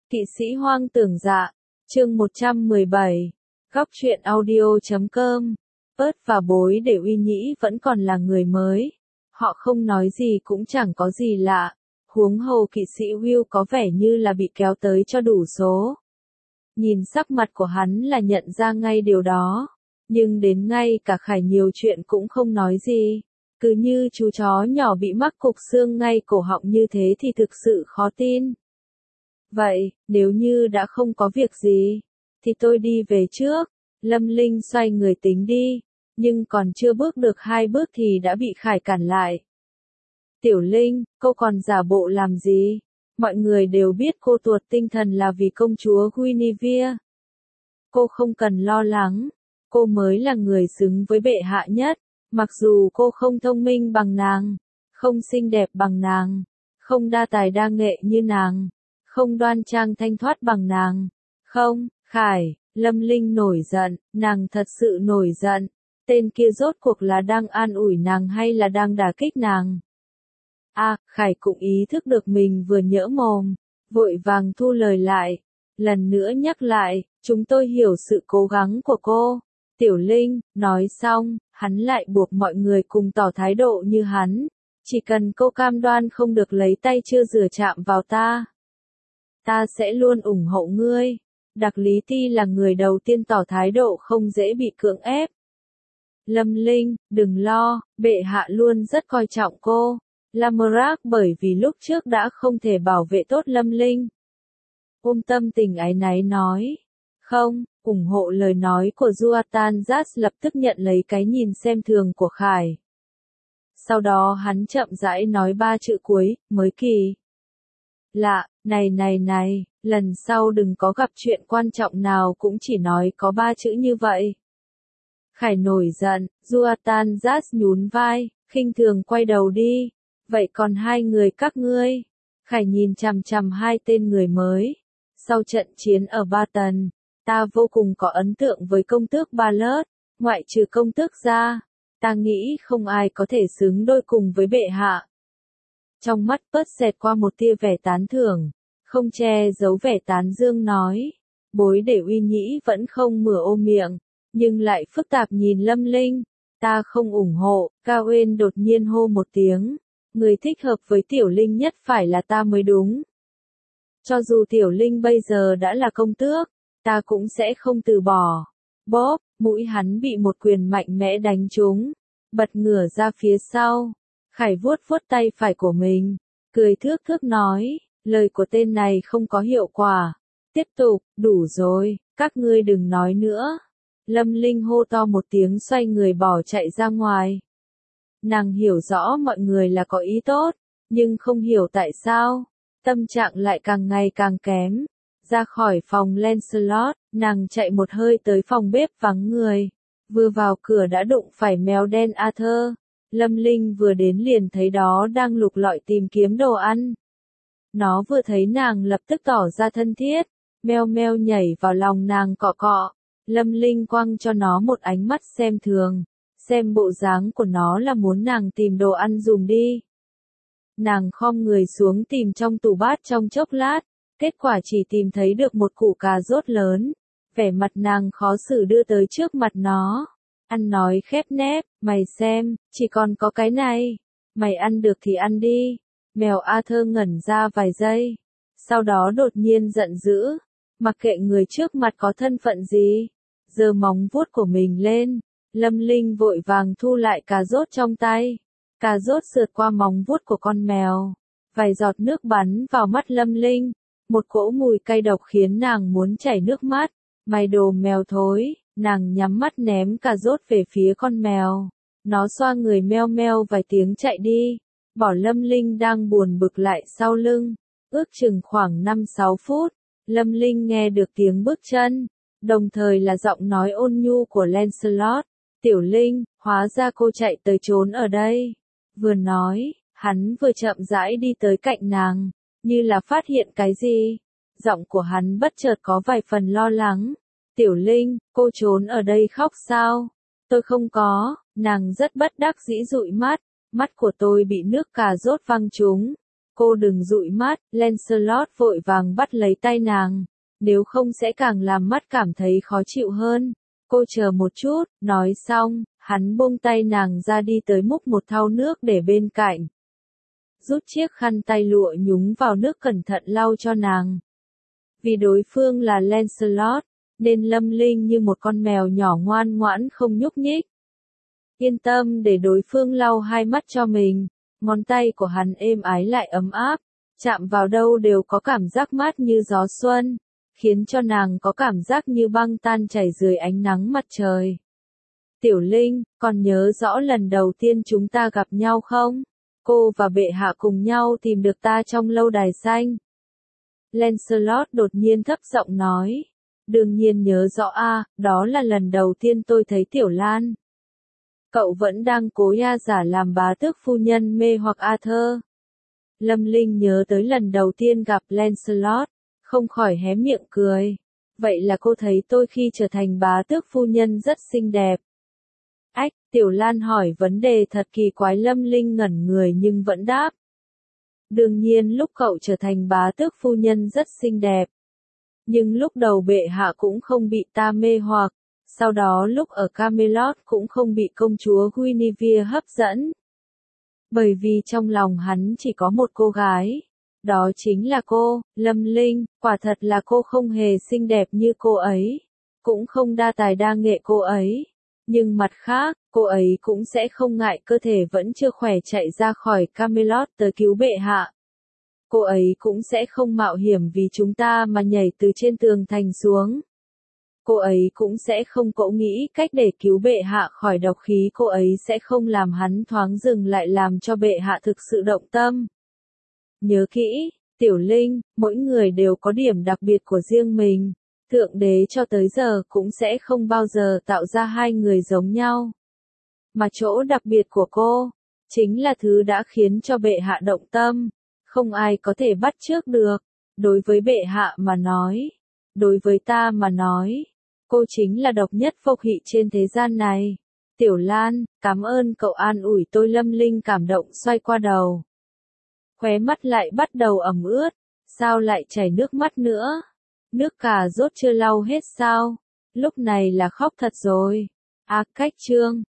Kỵ sĩ hoang tưởng dạ, chương 117, góc truyện audio.com. Ớt và bối để uy nhĩ vẫn còn là người mới. Họ không nói gì cũng chẳng có gì lạ. Huống hồ kỵ sĩ Will có vẻ như là bị kéo tới cho đủ số. Nhìn sắc mặt của hắn là nhận ra ngay điều đó. Nhưng đến ngay cả Khải nhiều chuyện cũng không nói gì. Cứ như chú chó nhỏ bị mắc cục xương ngay cổ họng như thế thì thực sự khó tin. Vậy, nếu như đã không có việc gì, thì tôi đi về trước. Lâm Linh xoay người tính đi, nhưng còn chưa bước được 2 bước thì đã bị Khải cản lại. Tiểu Linh, cô còn giả bộ làm gì? Mọi người đều biết cô tuột tinh thần là vì công chúa Guinevere. Cô không cần lo lắng, cô mới là người xứng với bệ hạ nhất, mặc dù cô không thông minh bằng nàng, không xinh đẹp bằng nàng, không đa tài đa nghệ như nàng, không đoan trang thanh thoát bằng nàng. Không, Khải, Lâm Linh nổi giận, nàng thật sự nổi giận. Tên kia rốt cuộc là đang an ủi nàng hay là đang đả kích nàng? Khải cũng ý thức được mình vừa nhỡ mồm, vội vàng thu lời lại. Lần nữa nhắc lại, chúng tôi hiểu sự cố gắng của cô. Tiểu Linh, nói xong, hắn lại buộc mọi người cùng tỏ thái độ như hắn. Chỉ cần cô cam đoan không được lấy tay chưa rửa chạm vào ta, ta sẽ luôn ủng hộ ngươi. Đặc Lý Ti là người đầu tiên tỏ thái độ không dễ bị cưỡng ép. Lâm Linh, đừng lo, bệ hạ luôn rất coi trọng cô. Lamorak bởi vì lúc trước đã không thể bảo vệ tốt Lâm Linh. Ôm tâm tình áy náy nói. Không, ủng hộ lời nói của Zuatan Zas lập tức nhận lấy cái nhìn xem thường của Khải. Sau đó hắn chậm rãi nói 3 chữ cuối, mới kỳ lạ, này, lần sau đừng có gặp chuyện quan trọng nào cũng chỉ nói có 3 chữ như vậy. Khải nổi giận, Zuatan Zas nhún vai, khinh thường quay đầu đi. Vậy còn 2 người các ngươi? Khải nhìn chằm chằm 2 tên người mới. Sau trận chiến ở Ba Tần, ta vô cùng có ấn tượng với công tước Ba Lớt, ngoại trừ công tước ra, ta nghĩ không ai có thể xứng đôi cùng với bệ hạ. Trong mắt Pớt xẹt qua một tia vẻ tán thưởng, không che giấu vẻ tán dương nói. Bối để uy nhĩ vẫn không mở ôm miệng, nhưng lại phức tạp nhìn Lâm Linh. Ta không ủng hộ, Cao Uyên đột nhiên hô một tiếng. Người thích hợp với Tiểu Linh nhất phải là ta mới đúng. Cho dù Tiểu Linh bây giờ đã là công tước, ta cũng sẽ không từ bỏ. Bóp, mũi hắn bị một quyền mạnh mẽ đánh trúng, bật ngửa ra phía sau. Khải vuốt vuốt tay phải của mình, cười thước thước nói, lời của tên này không có hiệu quả. Tiếp tục, đủ rồi, các ngươi đừng nói nữa. Lâm Linh hô to một tiếng xoay người bỏ chạy ra ngoài. Nàng hiểu rõ mọi người là có ý tốt, nhưng không hiểu tại sao, tâm trạng lại càng ngày càng kém. Ra khỏi phòng Lancelot, nàng chạy một hơi tới phòng bếp vắng người. Vừa vào cửa đã đụng phải mèo đen Arthur. Lâm Linh vừa đến liền thấy đó đang lục lọi tìm kiếm đồ ăn. Nó vừa thấy nàng lập tức tỏ ra thân thiết, meo meo nhảy vào lòng nàng cọ cọ. Lâm Linh quăng cho nó một ánh mắt xem thường. Xem bộ dáng của nó là muốn nàng tìm đồ ăn dùng đi. Nàng khom người xuống tìm trong tủ bát trong chốc lát, kết quả chỉ tìm thấy được một củ cà rốt lớn. Vẻ mặt nàng khó xử đưa tới trước mặt nó. Ăn nói khép nép, mày xem, chỉ còn có cái này. Mày ăn được thì ăn đi. Mèo Arthur ngẩn ra vài giây. Sau đó đột nhiên giận dữ. Mặc kệ người trước mặt có thân phận gì. Giơ móng vuốt của mình lên. Lâm Linh vội vàng thu lại cà rốt trong tay. Cà rốt sượt qua móng vuốt của con mèo. Vài giọt nước bắn vào mắt Lâm Linh. Một cỗ mùi cay độc khiến nàng muốn chảy nước mắt. Mày đồ mèo thối, nàng nhắm mắt ném cà rốt về phía con mèo. Nó xoa người meo meo vài tiếng chạy đi. Bỏ Lâm Linh đang buồn bực lại sau lưng. Ước chừng khoảng 5-6 phút, Lâm Linh nghe được tiếng bước chân. Đồng thời là giọng nói ôn nhu của Lancelot. Tiểu Linh, hóa ra cô chạy tới trốn ở đây. Vừa nói, hắn vừa chậm rãi đi tới cạnh nàng, như là phát hiện cái gì. Giọng của hắn bất chợt có vài phần lo lắng. Tiểu Linh, cô trốn ở đây khóc sao? Tôi không có, nàng rất bất đắc dĩ dụi mắt. Mắt của tôi bị nước cà rốt văng trúng. Cô đừng dụi mắt, Lancelot vội vàng bắt lấy tay nàng, nếu không sẽ càng làm mắt cảm thấy khó chịu hơn. Cô chờ một chút, nói xong, hắn buông tay nàng ra đi tới múc một thau nước để bên cạnh. Rút chiếc khăn tay lụa nhúng vào nước cẩn thận lau cho nàng. Vì đối phương là Lancelot, nên Lâm Linh như một con mèo nhỏ ngoan ngoãn không nhúc nhích. Yên tâm để đối phương lau hai mắt cho mình, ngón tay của hắn êm ái lại ấm áp, chạm vào đâu đều có cảm giác mát như gió xuân, khiến cho nàng có cảm giác như băng tan chảy dưới ánh nắng mặt trời. Tiểu Linh, còn nhớ rõ lần đầu tiên chúng ta gặp nhau không? Cô và bệ hạ cùng nhau tìm được ta trong lâu đài xanh. Lancelot đột nhiên thấp giọng nói. Đương nhiên nhớ rõ đó là lần đầu tiên tôi thấy Tiểu Lan. Cậu vẫn đang cố giả làm bá tước phu nhân mê hoặc Arthur. Lâm Linh nhớ tới lần đầu tiên gặp Lancelot, không khỏi hé miệng cười. Vậy là cô thấy tôi khi trở thành bá tước phu nhân rất xinh đẹp. Ách, Tiểu Lan hỏi vấn đề thật kỳ quái. Lâm Linh ngẩn người nhưng vẫn đáp. Đương nhiên lúc cậu trở thành bá tước phu nhân rất xinh đẹp. Nhưng lúc đầu bệ hạ cũng không bị ta mê hoặc, sau đó lúc ở Camelot cũng không bị công chúa Guinevere hấp dẫn. Bởi vì trong lòng hắn chỉ có một cô gái. Đó chính là cô, Lâm Linh, quả thật là cô không hề xinh đẹp như cô ấy, cũng không đa tài đa nghệ cô ấy. Nhưng mặt khác, cô ấy cũng sẽ không ngại cơ thể vẫn chưa khỏe chạy ra khỏi Camelot tới cứu bệ hạ. Cô ấy cũng sẽ không mạo hiểm vì chúng ta mà nhảy từ trên tường thành xuống. Cô ấy cũng sẽ không cỗ nghĩ cách để cứu bệ hạ khỏi độc khí. Cô ấy sẽ không làm hắn thoáng dừng lại làm cho bệ hạ thực sự động tâm. Nhớ kỹ, Tiểu Linh, mỗi người đều có điểm đặc biệt của riêng mình. Thượng đế cho tới giờ cũng sẽ không bao giờ tạo ra hai người giống nhau. Mà chỗ đặc biệt của cô, chính là thứ đã khiến cho bệ hạ động tâm. Không ai có thể bắt chước được. Đối với bệ hạ mà nói, đối với ta mà nói, cô chính là độc nhất vô nhị trên thế gian này. Tiểu Lan, cảm ơn cậu an ủi tôi. Lâm Linh cảm động xoay qua đầu. Khóe mắt lại bắt đầu ẩm ướt, sao lại chảy nước mắt nữa? Nước cà rốt chưa lau hết sao? Lúc này là khóc thật rồi. Cách chương